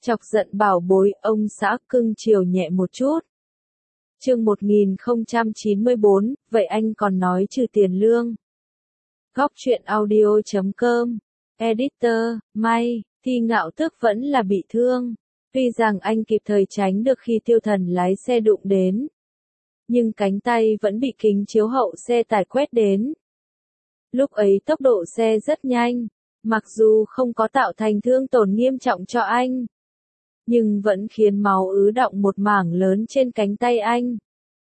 Chọc giận bảo bối, ông xã cưng chiều nhẹ một chút. Chương 1094, vậy anh còn nói trừ tiền lương. Góc truyện audio.com. Editor, May, Thi Ngạo Tước vẫn là bị thương. Tuy rằng anh kịp thời tránh được khi Tiêu Thần lái xe đụng đến, nhưng cánh tay vẫn bị kính chiếu hậu xe tải quét đến. Lúc ấy tốc độ xe rất nhanh, mặc dù không có tạo thành thương tổn nghiêm trọng cho anh, nhưng vẫn khiến máu ứ đọng một mảng lớn trên cánh tay anh.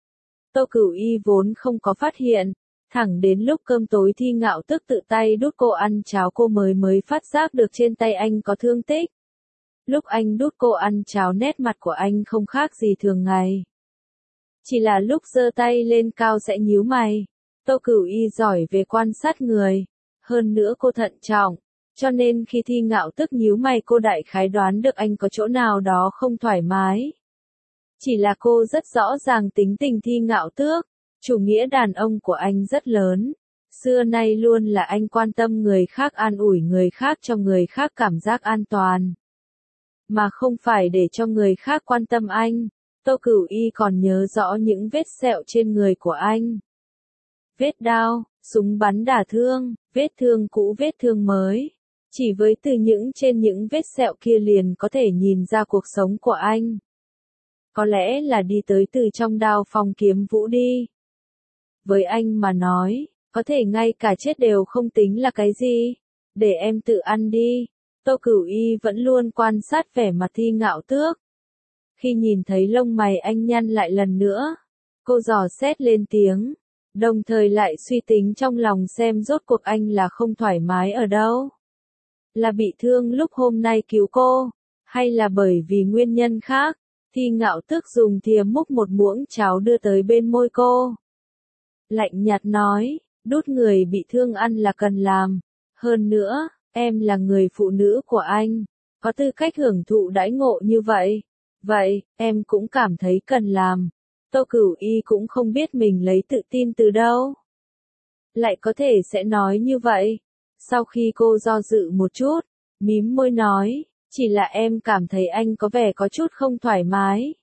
Tô Cửu Y vốn không có phát hiện, thẳng đến lúc cơm tối Thi Ngạo Tước tự tay đút cô ăn cháo cô mới phát giác được trên tay anh có thương tích. Lúc anh đút cô ăn cháo nét mặt của anh không khác gì thường ngày. Chỉ là lúc giơ tay lên cao sẽ nhíu mày. Tô Cửu Y giỏi về quan sát người, hơn nữa cô thận trọng, cho nên khi Thi Ngạo Tước nhíu mày cô đại khái đoán được anh có chỗ nào đó không thoải mái. Chỉ là cô rất rõ ràng tính tình Thi Ngạo Tước, chủ nghĩa đàn ông của anh rất lớn. Xưa nay luôn là anh quan tâm người khác, an ủi người khác, cho người khác cảm giác an toàn, mà không phải để cho người khác quan tâm anh. Tô Cửu Y còn nhớ rõ những vết sẹo trên người của anh. Vết đao, súng bắn đả thương, vết thương cũ, vết thương mới. Chỉ với từ trên những vết sẹo kia liền có thể nhìn ra cuộc sống của anh. Có lẽ là đi tới từ trong Đao Phong Kiếm Vũ đi. Với anh mà nói, có thể ngay cả chết đều không tính là cái gì. Để em tự ăn đi. Tô Cửu Y vẫn luôn quan sát vẻ mặt Thi Ngạo Tước. Khi nhìn thấy lông mày anh nhăn lại lần nữa, cô dò xét lên tiếng, đồng thời lại suy tính trong lòng xem rốt cuộc anh là không thoải mái ở đâu. Là bị thương lúc hôm nay cứu cô, hay là bởi vì nguyên nhân khác? Thi Ngạo Tước dùng thìa múc một muỗng cháo đưa tới bên môi cô. Lạnh nhạt nói, đút người bị thương ăn là cần làm. Hơn nữa, em là người phụ nữ của anh, có tư cách hưởng thụ đãi ngộ như vậy. Vậy, em cũng cảm thấy cần làm. Tô Cửu Y cũng không biết mình lấy tự tin từ đâu. Lại có thể sẽ nói như vậy. Sau khi cô do dự một chút, mím môi nói, chỉ là em cảm thấy anh có vẻ có chút không thoải mái.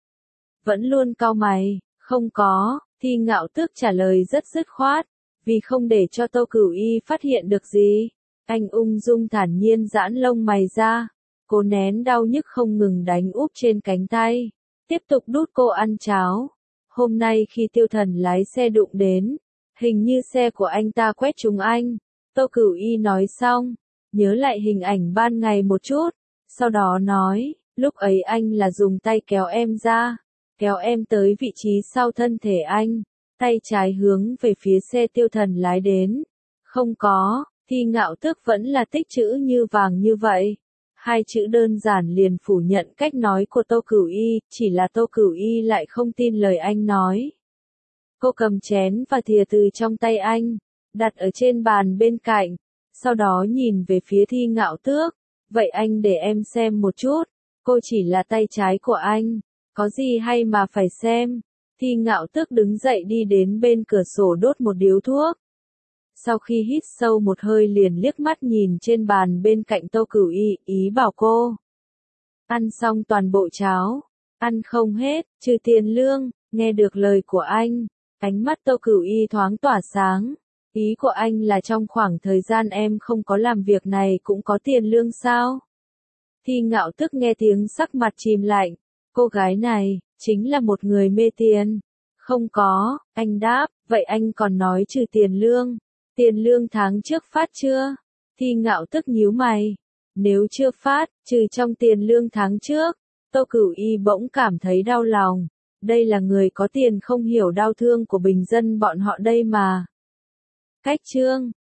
Vẫn luôn cau mày, không có, Thi Ngạo Tước trả lời rất dứt khoát, vì không để cho Tô Cửu Y phát hiện được gì. Anh ung dung thản nhiên giãn lông mày ra, cô nén đau nhức không ngừng đánh úp trên cánh tay, tiếp tục đút cô ăn cháo. Hôm nay khi Tiêu Thần lái xe đụng đến, hình như xe của anh ta quét trúng anh. Tô Cửu Y nói xong, nhớ lại hình ảnh ban ngày một chút, sau đó nói, lúc ấy anh là dùng tay kéo em ra, kéo em tới vị trí sau thân thể anh, tay trái hướng về phía xe Tiêu Thần lái đến. Không có, Thi Ngạo Tước vẫn là tích chữ như vàng như vậy. Hai chữ đơn giản liền phủ nhận cách nói của Tô Cửu Y, chỉ là Tô Cửu Y lại không tin lời anh nói. Cô cầm chén và thìa từ trong tay anh, đặt ở trên bàn bên cạnh, sau đó nhìn về phía Thi Ngạo Tước, vậy anh để em xem một chút, cô chỉ là tay trái của anh, có gì hay mà phải xem. Thi Ngạo Tước đứng dậy đi đến bên cửa sổ đốt một điếu thuốc. Sau khi hít sâu một hơi liền liếc mắt nhìn trên bàn bên cạnh Tô Cửu Y, ý bảo cô ăn xong toàn bộ cháo, ăn không hết, trừ tiền lương. Nghe được lời của anh, ánh mắt Tô Cửu Y thoáng tỏa sáng. Ý của anh là trong khoảng thời gian em không có làm việc này cũng có tiền lương sao? Thi Ngạo Tước nghe tiếng sắc mặt chìm lạnh, cô gái này chính là một người mê tiền. Không có, anh đáp, vậy anh còn nói trừ tiền lương. Tiền lương tháng trước phát chưa? Thi Ngạo Tước nhíu mày. Nếu chưa phát, trừ trong tiền lương tháng trước, Tô Cửu Y bỗng cảm thấy đau lòng. Đây là người có tiền không hiểu đau thương của bình dân bọn họ đây mà. Cách chương